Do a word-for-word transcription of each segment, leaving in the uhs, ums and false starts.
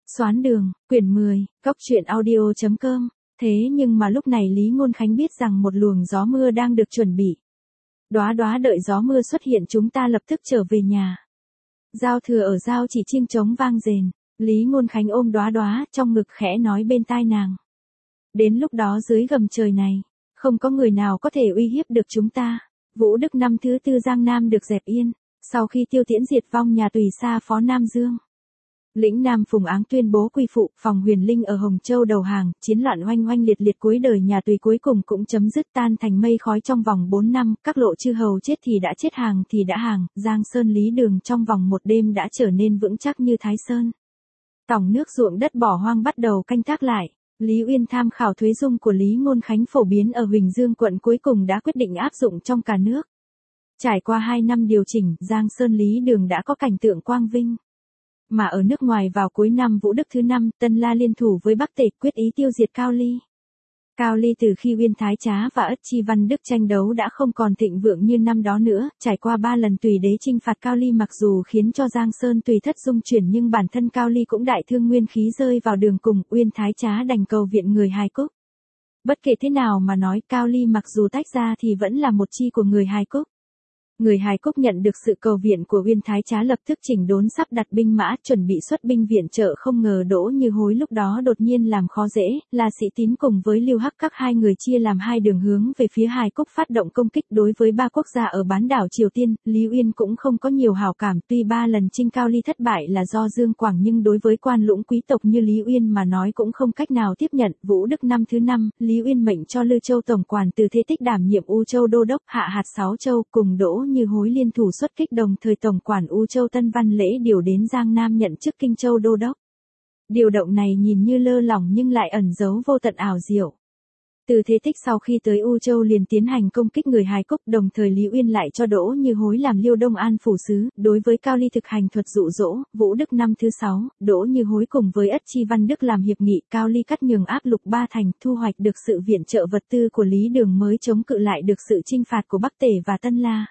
Xoán đường, quyển mười, cốc truyện audio chấm com. Thế nhưng mà lúc này Lý Ngôn Khánh biết rằng một luồng gió mưa đang được chuẩn bị. Đóa đóa đợi gió mưa xuất hiện, chúng ta lập tức trở về nhà. Giao thừa ở giao chỉ chiêng trống vang rền, Lý Ngôn Khánh ôm đóa đóa trong ngực khẽ nói bên tai nàng. Đến lúc đó dưới gầm trời này, không có người nào có thể uy hiếp được chúng ta. Vũ Đức năm thứ tư Giang Nam được dẹp yên, sau khi Tiêu Tiễn diệt vong nhà Tùy Sa phó Nam Dương. Lĩnh Nam Phùng Áng tuyên bố quy phụ, Phòng Huyền Linh ở Hồng Châu đầu hàng, chiến loạn oanh oanh liệt liệt cuối đời nhà Tùy cuối cùng cũng chấm dứt, tan thành mây khói trong vòng bốn năm, các lộ chư hầu chết thì đã chết, hàng thì đã hàng, Giang Sơn Lý Đường trong vòng một đêm đã trở nên vững chắc như Thái Sơn. Tổng nước ruộng đất bỏ hoang bắt đầu canh tác lại. Lý Uyên tham khảo thuế dung của Lý Ngôn Khánh phổ biến ở Huỳnh Dương quận cuối cùng đã quyết định áp dụng trong cả nước. Trải qua hai năm điều chỉnh, Giang Sơn Lý Đường đã có cảnh tượng quang vinh. Mà ở nước ngoài vào cuối năm Vũ Đức thứ năm, Tân La liên thủ với Bắc Tề quyết ý tiêu diệt Cao Ly. Cao Ly từ khi Uyên Thái Trá và Ất Chi Văn Đức tranh đấu đã không còn thịnh vượng như năm đó nữa, trải qua ba lần Tùy đế chinh phạt Cao Ly mặc dù khiến cho Giang Sơn Tùy thất dung chuyển nhưng bản thân Cao Ly cũng đại thương nguyên khí rơi vào đường cùng, Uyên Thái Trá đành cầu viện người Hài Cúc. Bất kể thế nào mà nói, Cao Ly mặc dù tách ra thì vẫn là một chi của người Hài Cúc. Người Hài Cúc nhận được sự cầu viện của Uyên Thái Trá lập tức chỉnh đốn sắp đặt binh mã chuẩn bị xuất binh viện trợ, không ngờ Đỗ Như Hối lúc đó đột nhiên làm khó dễ, là Sĩ Tín cùng với Lưu Hắc các hai người chia làm hai đường hướng về phía Hài Cúc phát động công kích đối với ba quốc gia ở bán đảo Triều Tiên. Lý Uyên cũng không có nhiều hảo cảm, tuy ba lần chinh Cao Ly thất bại là do Dương Quảng nhưng đối với quan lũng quý tộc như Lý Uyên mà nói cũng không cách nào tiếp nhận. Vũ Đức năm thứ năm, Lý Uyên mệnh cho Lư Châu tổng quản Từ Thế Tích đảm nhiệm U Châu đô đốc, hạ hạt sáu châu, cùng Đỗ Như Hối liên thủ xuất kích, đồng thời tổng quản U Châu Tân Văn Lễ điều đến Giang Nam nhận chức Kinh Châu đô đốc. Điều động này nhìn như lơ lỏng nhưng lại ẩn giấu vô tận ảo diệu. Từ Thế Tích sau khi tới U Châu liền tiến hành công kích người Hài Cúc, đồng thời Lý Uyên lại cho Đỗ Như Hối làm Liêu Đông An phủ sứ, đối với Cao Ly thực hành thuật dụ dỗ. Vũ Đức năm thứ sáu, Đỗ Như Hối cùng với Ất Chi Văn Đức làm hiệp nghị, Cao Ly cắt nhường áp lục ba thành, thu hoạch được sự viện trợ vật tư của Lý Đường mới chống cự lại được sự chinh phạt của Bắc Tề và Tân La.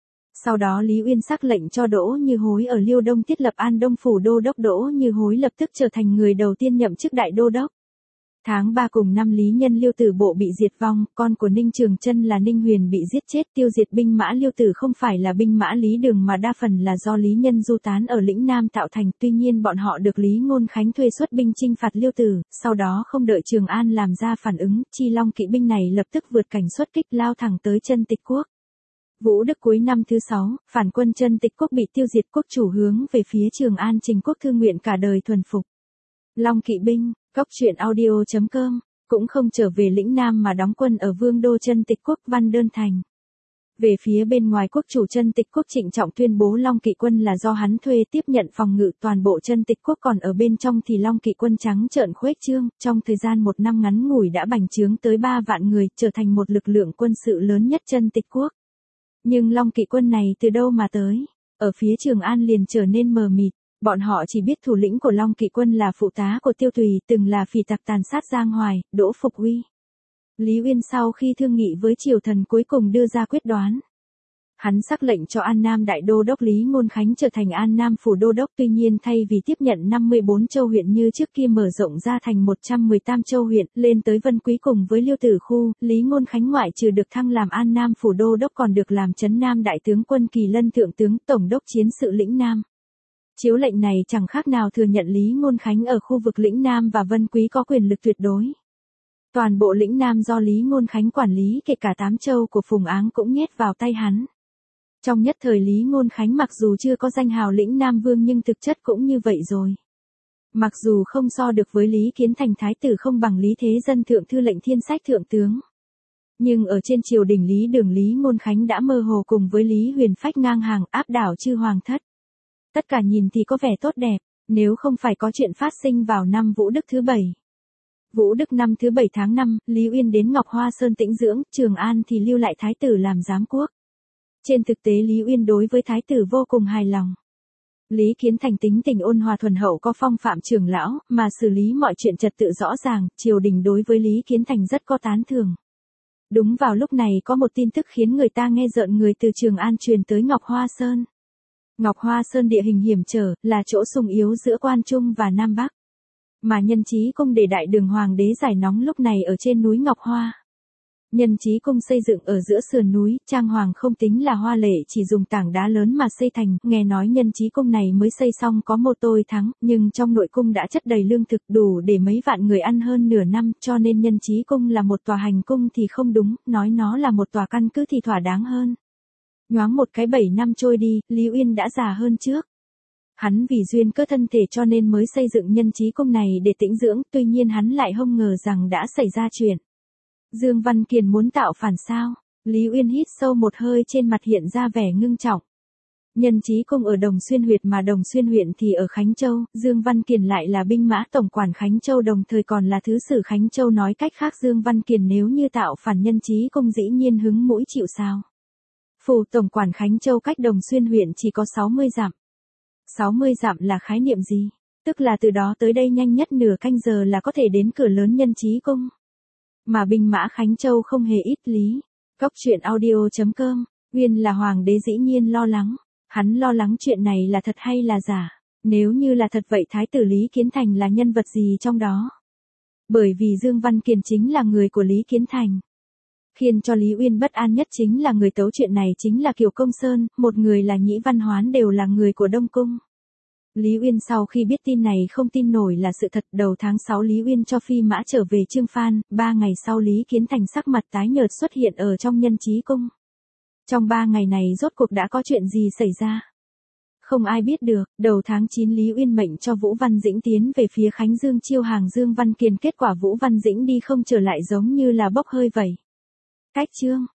Sau đó Lý Uyên sắc lệnh cho Đỗ Như Hối ở Liêu Đông thiết lập An Đông phủ đô đốc, Đỗ Như Hối lập tức trở thành người đầu tiên nhậm chức đại đô đốc. Tháng ba cùng năm Lý Nhân Liêu Tử Bộ bị diệt vong, con của Ninh Trường Chân là Ninh Huyền bị giết chết. Tiêu diệt binh mã Liêu Tử không phải là binh mã Lý Đường mà đa phần là do Lý Nhân du tán ở lĩnh Nam tạo thành, tuy nhiên bọn họ được Lý Ngôn Khánh thuê xuất binh chinh phạt Liêu Tử, sau đó không đợi Trường An làm ra phản ứng, Chi Long kỵ binh này lập tức vượt cảnh xuất kích lao thẳng tới Chân Tịch Quốc. Vũ Đức cuối năm thứ sáu, phản quân Chân Tịch Quốc bị tiêu diệt, quốc chủ hướng về phía Trường An trình quốc thư nguyện cả đời thuần phục. Long kỵ binh, cốc truyện audio chấm com, cũng không trở về lĩnh Nam mà đóng quân ở vương đô Chân Tịch Quốc Văn Đơn Thành. Về phía bên ngoài, quốc chủ Chân Tịch Quốc trịnh trọng tuyên bố Long kỵ quân là do hắn thuê tiếp nhận phòng ngự toàn bộ Chân Tịch Quốc, còn ở bên trong thì Long kỵ quân trắng trợn khuếch trương, trong thời gian một năm ngắn ngủi đã bành trướng tới ba vạn người, trở thành một lực lượng quân sự lớn nhất Chân Tịch Quốc. Nhưng Long kỵ quân này từ đâu mà tới? Ở phía Trường An liền trở nên mờ mịt, bọn họ chỉ biết thủ lĩnh của Long kỵ quân là phụ tá của Tiêu Tùy, từng là phỉ tặc tàn sát Giang Hoài, Đỗ Phục Uy. Lý Uyên sau khi thương nghị với triều thần cuối cùng đưa ra quyết đoán. Hắn sắc lệnh cho An Nam đại đô đốc Lý Ngôn Khánh trở thành An Nam phủ đô đốc, tuy nhiên thay vì tiếp nhận năm mươi bốn châu huyện như trước kia mở rộng ra thành một trăm mười tám châu huyện, lên tới Vân Quý cùng với Liêu Tử khu, Lý Ngôn Khánh ngoại trừ được thăng làm An Nam phủ đô đốc còn được làm Trấn Nam đại tướng quân, Kỳ Lân thượng tướng, tổng đốc chiến sự lĩnh Nam. Chiếu lệnh này chẳng khác nào thừa nhận Lý Ngôn Khánh ở khu vực lĩnh Nam và Vân Quý có quyền lực tuyệt đối. Toàn bộ lĩnh Nam do Lý Ngôn Khánh quản lý, kể cả tám châu của Phùng Áng cũng nhét vào tay hắn. Trong nhất thời Lý Ngôn Khánh mặc dù chưa có danh hào lĩnh Nam vương nhưng thực chất cũng như vậy rồi. Mặc dù không so được với Lý Kiến Thành thái tử, không bằng Lý Thế Dân thượng thư lệnh thiên sách thượng tướng. Nhưng ở trên triều đình Lý Đường, Lý Ngôn Khánh đã mơ hồ cùng với Lý Huyền phách ngang hàng, áp đảo chư hoàng thất. Tất cả nhìn thì có vẻ tốt đẹp, nếu không phải có chuyện phát sinh vào năm Vũ Đức thứ bảy. Vũ Đức năm thứ bảy tháng năm, Lý Uyên đến Ngọc Hoa Sơn tĩnh dưỡng, Trường An thì lưu lại thái tử làm giám quốc. Trên thực tế Lý Uyên đối với thái tử vô cùng hài lòng. Lý Kiến Thành tính tình ôn hòa thuần hậu, có phong phạm trưởng lão, mà xử lý mọi chuyện trật tự rõ ràng, triều đình đối với Lý Kiến Thành rất có tán thưởng. Đúng vào lúc này có một tin tức khiến người ta nghe rợn người từ Trường An truyền tới Ngọc Hoa Sơn. Ngọc Hoa Sơn địa hình hiểm trở, là chỗ sung yếu giữa Quan Trung và Nam Bắc. Mà Nhân Chí Cung để đại đường hoàng đế giải nóng lúc này ở trên núi Ngọc Hoa. Nhân Chí Cung xây dựng ở giữa sườn núi, trang hoàng không tính là hoa lệ, chỉ dùng tảng đá lớn mà xây thành. Nghe nói Nhân Chí Cung này mới xây xong có một tôi tháng, nhưng trong nội cung đã chất đầy lương thực đủ để mấy vạn người ăn hơn nửa năm, cho nên Nhân Chí Cung là một tòa hành cung thì không đúng, nói nó là một tòa căn cứ thì thỏa đáng hơn. Nhoáng một cái bảy năm trôi đi, Lý Uyên đã già hơn trước. Hắn vì duyên cớ thân thể cho nên mới xây dựng Nhân Chí Cung này để tĩnh dưỡng, tuy nhiên hắn lại không ngờ rằng đã xảy ra chuyện. Dương Văn Kiền muốn tạo phản sao? Lý Uyên hít sâu một hơi, trên mặt hiện ra vẻ ngưng trọng. Nhân Chí Cung ở Đồng Xuyên huyệt mà Đồng Xuyên huyện thì ở Khánh Châu, Dương Văn Kiền lại là binh mã tổng quản Khánh Châu đồng thời còn là thứ sử Khánh Châu, nói cách khác Dương Văn Kiền nếu như tạo phản Nhân Chí Cung dĩ nhiên hứng mũi chịu sao. Phủ tổng quản Khánh Châu cách Đồng Xuyên huyện chỉ có sáu mươi dặm. sáu mươi dặm là khái niệm gì? Tức là từ đó tới đây nhanh nhất nửa canh giờ là có thể đến cửa lớn Nhân Chí Cung. Mà binh mã Khánh Châu không hề ít lý. Cốc truyện audio chấm com, Uyên là hoàng đế dĩ nhiên lo lắng. Hắn lo lắng chuyện này là thật hay là giả. Nếu như là thật vậy thái tử Lý Kiến Thành là nhân vật gì trong đó? Bởi vì Dương Văn Kiền chính là người của Lý Kiến Thành. Khiến cho Lý Uyên bất an nhất chính là người tấu chuyện này chính là Kiều Công Sơn, một người là Nhĩ Văn Hoán đều là người của Đông Cung. Lý Uyên sau khi biết tin này không tin nổi là sự thật. Đầu tháng sáu Lý Uyên cho phi mã trở về Trương Phan, ba ngày sau Lý Kiến Thành sắc mặt tái nhợt xuất hiện ở trong Nhân Chí Cung. Trong ba ngày này rốt cuộc đã có chuyện gì xảy ra? Không ai biết được. Đầu tháng chín Lý Uyên mệnh cho Vũ Văn Dĩnh tiến về phía Khánh Dương chiêu hàng Dương Văn Kiền, kết quả Vũ Văn Dĩnh đi không trở lại giống như là bốc hơi vậy. Cách chương